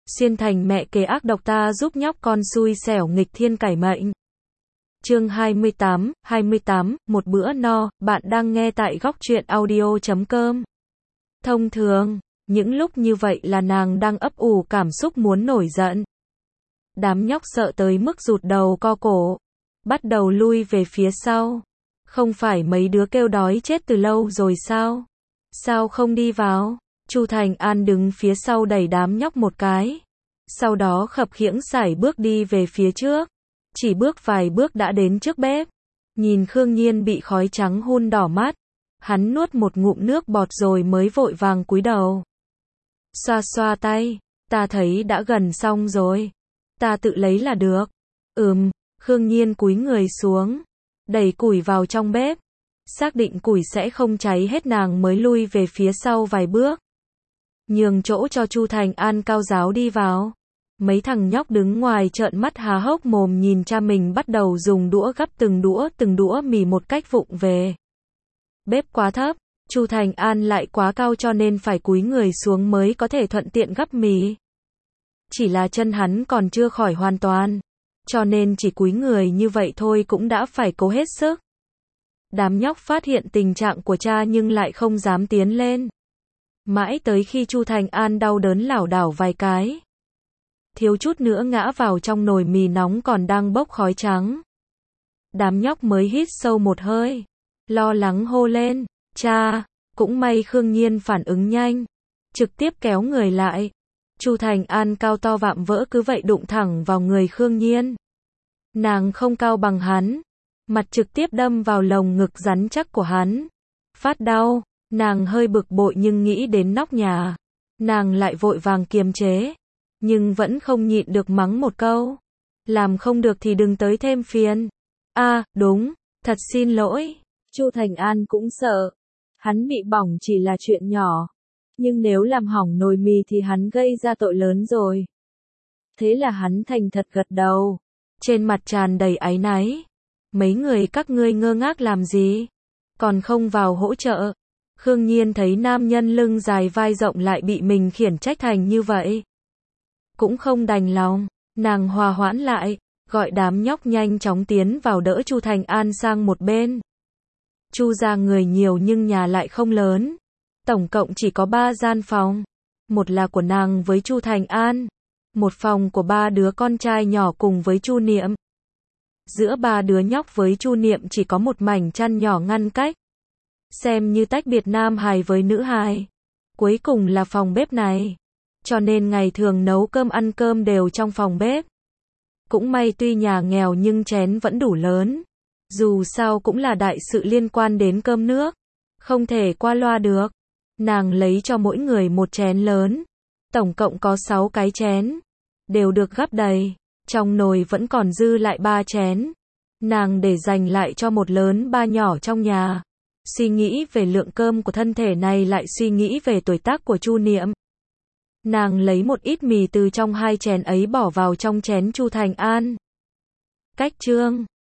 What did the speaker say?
Xuyên thành mẹ kế ác độc ta giúp nhóc con xui xẻo nghịch thiên cải mệnh. Chương 28, một bữa no, bạn đang nghe tại góc truyện audio.com. Thông thường, những lúc như vậy là nàng đang ấp ủ cảm xúc muốn nổi giận. Đám nhóc sợ tới mức rụt đầu co cổ, bắt đầu lui về phía sau. Không phải mấy đứa kêu đói chết từ lâu rồi sao? Sao không đi vào? Chu Thành An đứng phía sau đẩy đám nhóc một cái. Sau đó khập khiễng sải bước đi về phía trước. Chỉ bước vài bước đã đến trước bếp. Nhìn Khương Nhiên bị khói trắng hun đỏ mắt. Hắn nuốt một ngụm nước bọt rồi mới vội vàng cúi đầu. Xoa xoa tay, ta thấy đã gần xong rồi. Ta tự lấy là được. Khương Nhiên cúi người xuống. Đẩy củi vào trong bếp. Xác định củi sẽ không cháy hết nàng mới lui về phía sau vài bước. Nhường chỗ cho Chu Thành An cao giáo đi vào. Mấy thằng nhóc đứng ngoài trợn mắt há hốc mồm nhìn cha mình bắt đầu dùng đũa gắp từng đũa mì một cách vụng về. Bếp quá thấp, Chu Thành An lại quá cao cho nên phải cúi người xuống mới có thể thuận tiện gắp mì. Chỉ là chân hắn còn chưa khỏi hoàn toàn, cho nên chỉ cúi người như vậy thôi cũng đã phải cố hết sức. Đám nhóc phát hiện tình trạng của cha nhưng lại không dám tiến lên. Mãi tới khi Chu Thành An đau đớn lảo đảo vài cái, thiếu chút nữa ngã vào trong nồi mì nóng còn đang bốc khói trắng. Đám nhóc mới hít sâu một hơi, lo lắng hô lên, cha. Cũng may Khương Nhiên phản ứng nhanh, trực tiếp kéo người lại. Chu Thành An cao to vạm vỡ cứ vậy đụng thẳng vào người Khương Nhiên. Nàng không cao bằng hắn, mặt trực tiếp đâm vào lồng ngực rắn chắc của hắn. Phát đau, nàng hơi bực bội nhưng nghĩ đến nóc nhà, nàng lại vội vàng kiềm chế, nhưng vẫn không nhịn được mắng một câu. Làm không được thì đừng tới thêm phiền. Đúng, thật xin lỗi. Chu Thành An cũng sợ, hắn bị bỏng chỉ là chuyện nhỏ, nhưng nếu làm hỏng nồi mì thì hắn gây ra tội lớn rồi. Thế là hắn thành thật gật đầu, trên mặt tràn đầy áy náy. Mấy người các ngươi ngơ ngác làm gì? Còn không vào hỗ trợ? Khương Nhiên thấy nam nhân lưng dài vai rộng lại bị mình khiển trách thành như vậy, cũng không đành lòng, nàng hòa hoãn lại, gọi đám nhóc nhanh chóng tiến vào đỡ Chu Thành An sang một bên. Chu gia người nhiều nhưng nhà lại không lớn, tổng cộng chỉ có 3 gian phòng, một là của nàng với Chu Thành An, một phòng của 3 đứa con trai nhỏ cùng với Chu Niệm. Giữa 3 đứa nhóc với Chu Niệm chỉ có một mảnh chăn nhỏ ngăn cách, xem như tách biệt nam hài với nữ hài. Cuối cùng là phòng bếp này, cho nên ngày thường nấu cơm ăn cơm đều trong phòng bếp. Cũng may tuy nhà nghèo nhưng chén vẫn đủ lớn, dù sao cũng là đại sự liên quan đến cơm nước, không thể qua loa được. Nàng lấy cho mỗi người một chén lớn, tổng cộng có 6 cái chén, đều được gắp đầy, trong nồi vẫn còn dư lại 3 chén. Nàng để dành lại cho một lớn 3 nhỏ trong nhà. Suy nghĩ về lượng cơm của thân thể này lại suy nghĩ về tuổi tác của Chu Niệm. Nàng lấy một ít mì từ trong 2 chén ấy bỏ vào trong chén Chu Thành An. Cách chương